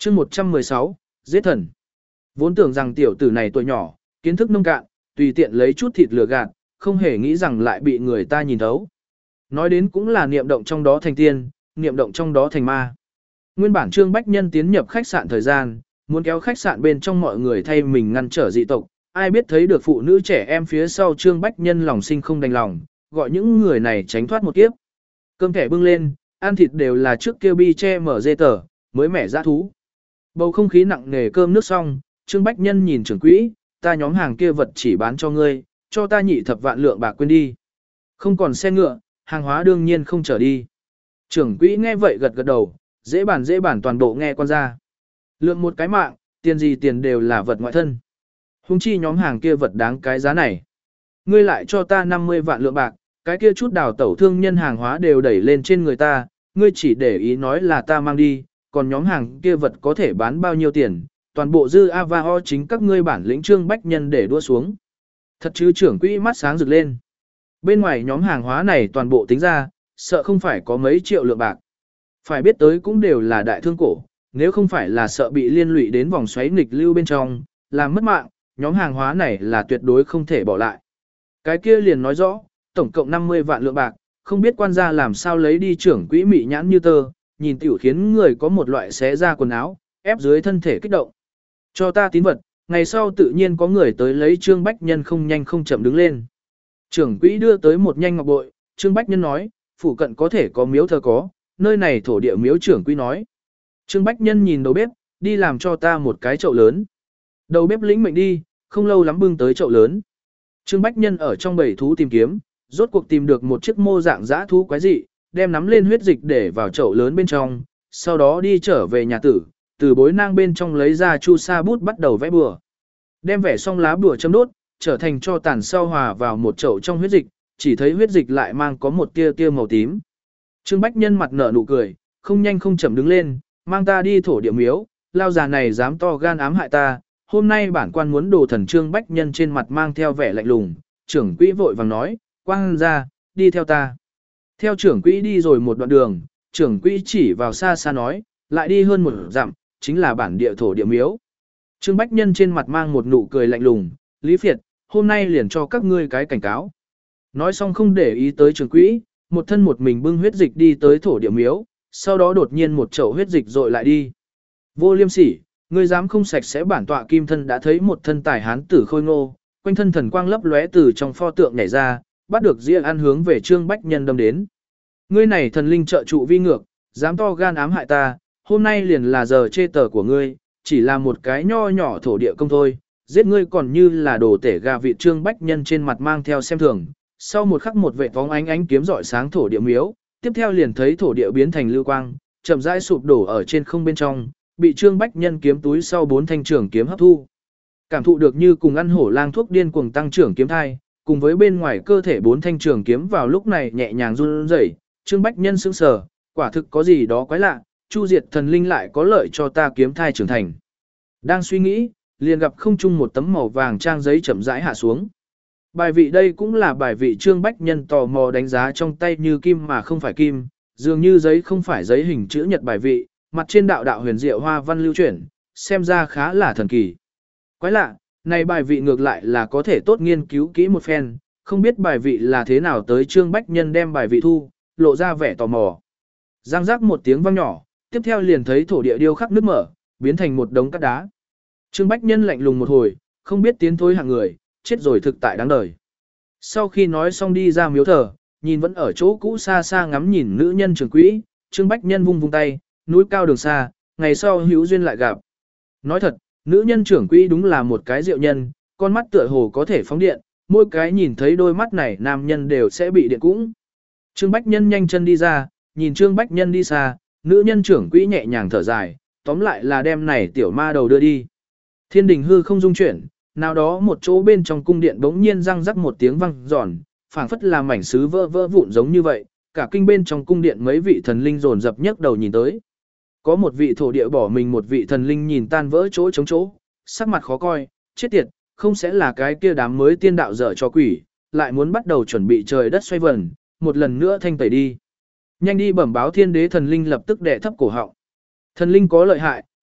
chương 116, giết thần. Vốn tưởng rằng tiểu tử này tuổi nhỏ, kiến thức nông cạn, tùy tiện lấy chút thịt lừa gạt, không hề nghĩ rằng lại bị người ta nhìn thấu. Nói đến cũng là niệm động trong đó thành tiên, niệm động trong đó thành ma. Nguyên bản Trương Bách Nhân tiến nhập khách sạn thời gian, muốn kéo khách sạn bên trong mọi người thay mình ngăn trở dị tộc, ai biết thấy được phụ nữ trẻ em phía sau Trương Bách Nhân lòng sinh không đành lòng, gọi những người này tránh thoát một kiếp. Cơm thẻ bưng lên, ăn thịt đều là trước kêu bi che mở dê tờ, mới mẻ dã thú. Bầu không khí nặng nề cơm nước xong, Trương Bách Nhân nhìn trưởng quỹ, ta nhóm hàng kia vật chỉ bán cho ngươi, cho ta nhị thập vạn lượng bạc quên đi. Không còn xe ngựa, hàng hóa đương nhiên không trở đi. Trưởng quỹ nghe vậy gật gật đầu, dễ bản toàn bộ nghe quan ra. Lượng một cái mạng, tiền gì tiền đều là vật ngoại thân. Hùng chi nhóm hàng kia vật đáng cái giá này. Ngươi lại cho ta 50 vạn lượng bạc, cái kia chút đào tẩu thương nhân hàng hóa đều đẩy lên trên người ta, ngươi chỉ để ý nói là ta mang đi, còn nhóm hàng kia vật có thể bán bao nhiêu tiền, toàn bộ dư Avaho chính các ngươi bản lĩnh Trương Bách Nhân để đua xuống. Thật chứ trưởng quỹ mắt sáng rực lên. Bên ngoài nhóm hàng hóa này toàn bộ tính ra, sợ không phải có mấy triệu lượng bạc. Phải biết tới cũng đều là đại thương cổ, nếu không phải là sợ bị liên lụy đến vòng xoáy nghịch lưu bên trong, làm mất mạng, nhóm hàng hóa này là tuyệt đối không thể bỏ lại. Cái kia liền nói rõ, tổng cộng 50 vạn lượng bạc, không biết quan gia làm sao lấy đi trưởng quỹ mị nhãn như tơ, nhìn tiểu khiến người có một loại xé ra quần áo, ép dưới thân thể kích động. Cho ta tín vật, ngày sau tự nhiên có người tới lấy Trương Bách Nhân không nhanh không chậm đứng lên. Trưởng quỹ đưa tới một nhanh ngọc bội, Trương Bách Nhân nói, phủ cận có thể có miếu thờ có, nơi này thổ địa miếu trưởng quỹ nói. Trương Bách Nhân nhìn đầu bếp, đi làm cho ta một cái chậu lớn. Đầu bếp lĩnh mệnh đi, không lâu lắm bưng tới chậu lớn. Trương Bách Nhân ở trong bầy thú tìm kiếm, rốt cuộc tìm được một chiếc mô dạng dã thú quái dị, đem nắm lên huyết dịch để vào chậu lớn bên trong, sau đó đi trở về nhà tử, từ bối nang bên trong lấy ra chu sa bút bắt đầu vẽ bừa. Đem vẽ xong lá bùa châm đốt, trở thành cho tàn sau hòa vào một chậu trong huyết dịch, chỉ thấy huyết dịch lại mang có một tia tia màu tím. Trương Bách Nhân mặt nở nụ cười, không nhanh không chậm đứng lên, mang ta đi thổ địa miếu, lao già này dám to gan ám hại ta, hôm nay bản quan muốn đồ thần. Trương Bách Nhân trên mặt mang theo vẻ lạnh lùng, trưởng quỹ vội vàng nói, quang ra, đi theo ta. Theo trưởng quỹ đi rồi một đoạn đường, trưởng quỹ chỉ vào xa xa nói, lại đi hơn một dặm, chính là bản địa thổ địa miếu. Trương Bách Nhân trên mặt mang một nụ cười lạnh lùng, Lý Phiệt, hôm nay liền cho các ngươi cái cảnh cáo. Nói xong không để ý tới trưởng quỹ, một thân một mình bưng huyết dịch đi tới thổ địa miếu, sau đó đột nhiên một chậu huyết dịch dội lại đi. Vô liêm sỉ, ngươi dám không sạch sẽ bản tọa kim thân đã thấy một thân tài hán tử khôi ngô, quanh thân thần quang lấp lóe từ trong pho tượng nhảy ra, bắt được dĩa ăn hướng về Trương Bách Nhân đâm đến. Ngươi này thần linh trợ trụ vi ngược, dám to gan ám hại ta, hôm nay liền là giờ chê tờ của ngươi, chỉ là một cái nho nhỏ thổ địa công thôi, giết ngươi còn như là đồ tể gà vịt. Trương Bách Nhân trên mặt mang theo xem thường, sau một khắc một vệ vóng ánh kiếm rọi sáng thổ địa miếu, tiếp theo liền thấy thổ địa biến thành lưu quang, chậm rãi sụp đổ ở trên không bên trong, bị Trương Bách Nhân kiếm túi sau 4 thanh trường kiếm hấp thu. Cảm thụ được như cùng ăn hổ lang thuốc điên cuồng tăng trưởng kiếm thai, cùng với bên ngoài cơ thể 4 thanh trường kiếm vào lúc này nhẹ nhàng run rẩy, Trương Bách Nhân sững sờ, quả thực có gì đó quái lạ, Chu diệt thần linh lại có lợi cho ta kiếm thai trưởng thành. Đang suy nghĩ, liền gặp không trung một tấm màu vàng trang giấy chậm rãi hạ xuống. Bài vị đây cũng là bài vị. Trương Bách Nhân tò mò đánh giá trong tay như kim mà không phải kim, dường như giấy không phải giấy hình chữ nhật bài vị, mặt trên đạo đạo huyền diệu hoa văn lưu chuyển, xem ra khá là thần kỳ. Quái lạ, này bài vị ngược lại là có thể tốt nghiên cứu kỹ một phen, không biết bài vị là thế nào tới. Trương Bách Nhân đem bài vị thu, lộ ra vẻ tò mò. Giang giác một tiếng vang nhỏ, tiếp theo liền thấy thổ địa điêu khắc nứt mở, biến thành một đống cát đá. Trương Bách Nhân lạnh lùng một hồi, không biết tiến thối hạng người, chết rồi thực tại đáng đời. Sau khi nói xong đi ra miếu thờ, nhìn vẫn ở chỗ cũ xa xa ngắm nhìn nữ nhân trưởng quỹ, Trương Bách Nhân vung vung tay, núi cao đường xa, ngày sau hữu duyên lại gặp. Nói thật, nữ nhân trưởng quỹ đúng là một cái diệu nhân, con mắt tựa hồ có thể phóng điện, mỗi cái nhìn thấy đôi mắt này nam nhân đều sẽ bị điện cũng. Trương Bách Nhân nhanh chân đi ra, nhìn Trương Bách Nhân đi xa, nữ nhân trưởng quỹ nhẹ nhàng thở dài, tóm lại là đem này tiểu ma đầu đưa đi. Thiên đình hư không dung chuyển, nào đó một chỗ bên trong cung điện bỗng nhiên răng rắc một tiếng vang giòn, phảng phất là mảnh sứ vỡ vỡ vụn giống như vậy, cả kinh bên trong cung điện mấy vị thần linh dồn dập nhấc đầu nhìn tới. Có một vị thổ địa bỏ mình, một vị thần linh nhìn tan vỡ chỗ chống chỗ, sắc mặt khó coi, chết tiệt, không sẽ là cái kia đám mới tiên đạo dở cho quỷ, lại muốn bắt đầu chuẩn bị trời đất xoay vần, một lần nữa thanh tẩy đi. Nhanh đi bẩm báo thiên đế. Thần linh lập tức đệ thấp cổ họng. Thần linh có lợi hại,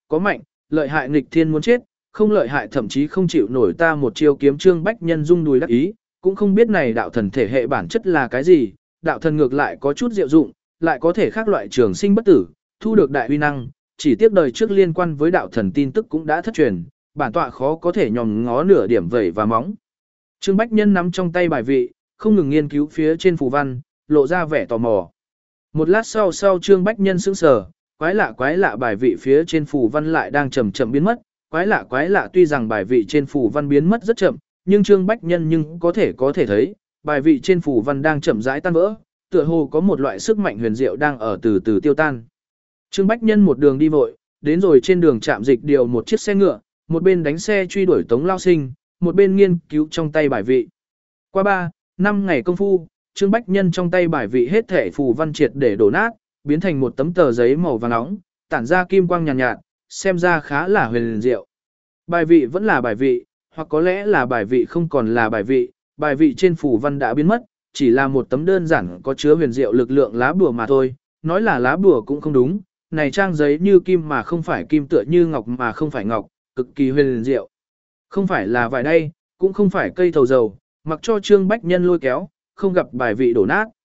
có mạnh, lợi hại nghịch thiên muốn chết, không lợi hại thậm chí không chịu nổi ta một chiêu kiếm. Trương Bách Nhân rung đùi đắc ý, cũng không biết này đạo thần thể hệ bản chất là cái gì, đạo thần ngược lại có chút diệu dụng, lại có thể khác loại trường sinh bất tử, thu được đại uy năng, chỉ tiếc đời trước liên quan với đạo thần tin tức cũng đã thất truyền, bản tọa khó có thể nhòm ngó nửa điểm vẩy và móng. Trương Bách Nhân nắm trong tay bài vị, không ngừng nghiên cứu phía trên phù văn, lộ ra vẻ tò mò. Một lát sau Trương Bách Nhân sững sờ, quái lạ bài vị phía trên phù văn lại đang chậm chậm biến mất, quái lạ tuy rằng bài vị trên phù văn biến mất rất chậm, nhưng Trương Bách Nhân nhưng có thể thấy, bài vị trên phù văn đang chậm rãi tan vỡ, tựa hồ có một loại sức mạnh huyền diệu đang ở từ từ tiêu tan. Trương Bách Nhân một đường đi vội, đến rồi trên đường trạm dịch điều một chiếc xe ngựa, một bên đánh xe truy đuổi Tống Lao Sinh, một bên nghiên cứu trong tay bài vị. Qua 3-5 ngày công phu, Trương Bách Nhân trong tay bài vị hết thể phù văn triệt để đổ nát, biến thành một tấm tờ giấy màu vàng nóng, tản ra kim quang nhàn nhạt, xem ra khá là huyền diệu. Bài vị vẫn là bài vị, hoặc có lẽ là bài vị không còn là bài vị trên phù văn đã biến mất, chỉ là một tấm đơn giản có chứa huyền diệu lực lượng lá bùa mà thôi, nói là lá bùa cũng không đúng, này trang giấy như kim mà không phải kim, tựa như ngọc mà không phải ngọc, cực kỳ huyền diệu. Không phải là vải đây, cũng không phải cây thầu dầu, mặc cho Trương Bách Nhân lôi kéo, không gặp bài vị đổ nát.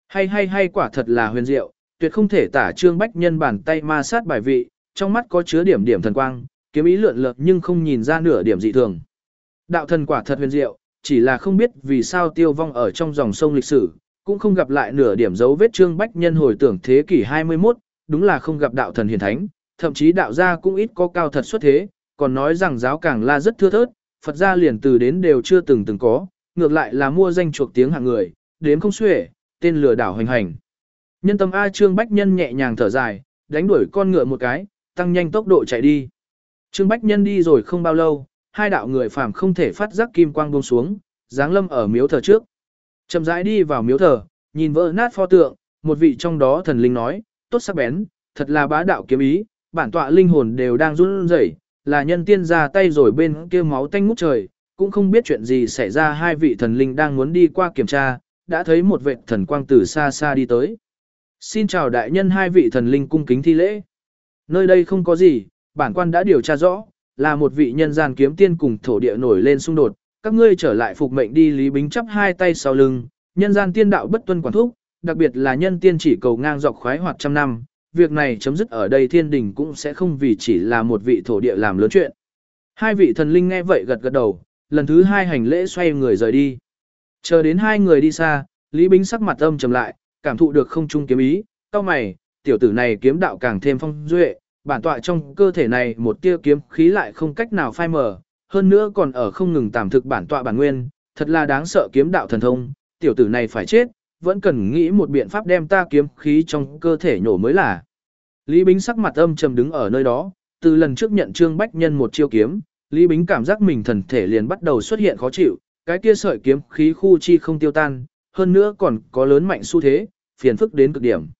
Hay quả thật là huyền diệu, tuyệt không thể tả. Trương Bách Nhân bàn tay ma sát bài vị, trong mắt có chứa điểm thần quang, kiếm ý lượn lờ nhưng không nhìn ra nửa điểm dị thường. Đạo thần quả thật huyền diệu, chỉ là không biết vì sao tiêu vong ở trong dòng sông lịch sử, cũng không gặp lại nửa điểm dấu vết. Trương Bách Nhân hồi tưởng thế kỷ 21, đúng là không gặp đạo thần hiển thánh, thậm chí đạo gia cũng ít có cao thật xuất thế, còn nói rằng giáo Càng La rất thưa thớt, Phật gia liền từ đến đều chưa từng có, ngược lại là mua danh chuộc tiếng hạng người, đến không xuể, tên lừa đảo hoành hành. Nhân tâm A. Trương Bách Nhân nhẹ nhàng thở dài, đánh đuổi con ngựa một cái, tăng nhanh tốc độ chạy đi. Trương Bách Nhân đi rồi không bao lâu, hai đạo người phàm không thể phát giác kim quang buông xuống, giáng lâm ở miếu thờ trước. Chậm rãi đi vào miếu thờ, nhìn vỡ nát pho tượng, một vị trong đó thần linh nói, tốt sắc bén, thật là bá đạo kiếm ý, bản tọa linh hồn đều đang run rẩy, là nhân tiên ra tay rồi. Bên kia máu tanh ngút trời, cũng không biết chuyện gì xảy ra. Hai vị thần linh đang muốn đi qua kiểm tra, đã thấy một vệt thần quang từ xa xa đi tới. Xin chào đại nhân. Hai vị thần linh cung kính thi lễ. Nơi đây không có gì, bản quan đã điều tra rõ, là một vị nhân gian kiếm tiên cùng thổ địa nổi lên xung đột, các ngươi trở lại phục mệnh đi. Lý Bính chắp hai tay sau lưng, nhân gian tiên đạo bất tuân quản thúc, đặc biệt là nhân tiên chỉ cầu ngang dọc khoái hoạt trăm năm, việc này chấm dứt ở đây, thiên đình cũng sẽ không vì chỉ là một vị thổ địa làm lớn chuyện. Hai vị thần linh nghe vậy gật gật đầu, lần thứ hai hành lễ xoay người rời đi. Chờ đến hai người đi xa, Lý Bính sắc mặt âm trầm lại, cảm thụ được không trung kiếm ý, cau mày, tiểu tử này kiếm đạo càng thêm phong duệ, bản tọa trong cơ thể này một tia kiếm khí lại không cách nào phai mờ, hơn nữa còn ở không ngừng tạm thực bản tọa bản nguyên, thật là đáng sợ kiếm đạo thần thông, tiểu tử này phải chết, vẫn cần nghĩ một biện pháp đem ta kiếm khí trong cơ thể nhổ mới là. Lý Bính sắc mặt âm trầm đứng ở nơi đó, từ lần trước nhận Trương Bách Nhân một chiêu kiếm, Lý Bính cảm giác mình thần thể liền bắt đầu xuất hiện khó chịu, cái kia sợi kiếm khí khu chi không tiêu tan, hơn nữa còn có lớn mạnh xu thế, phiền phức đến cực điểm.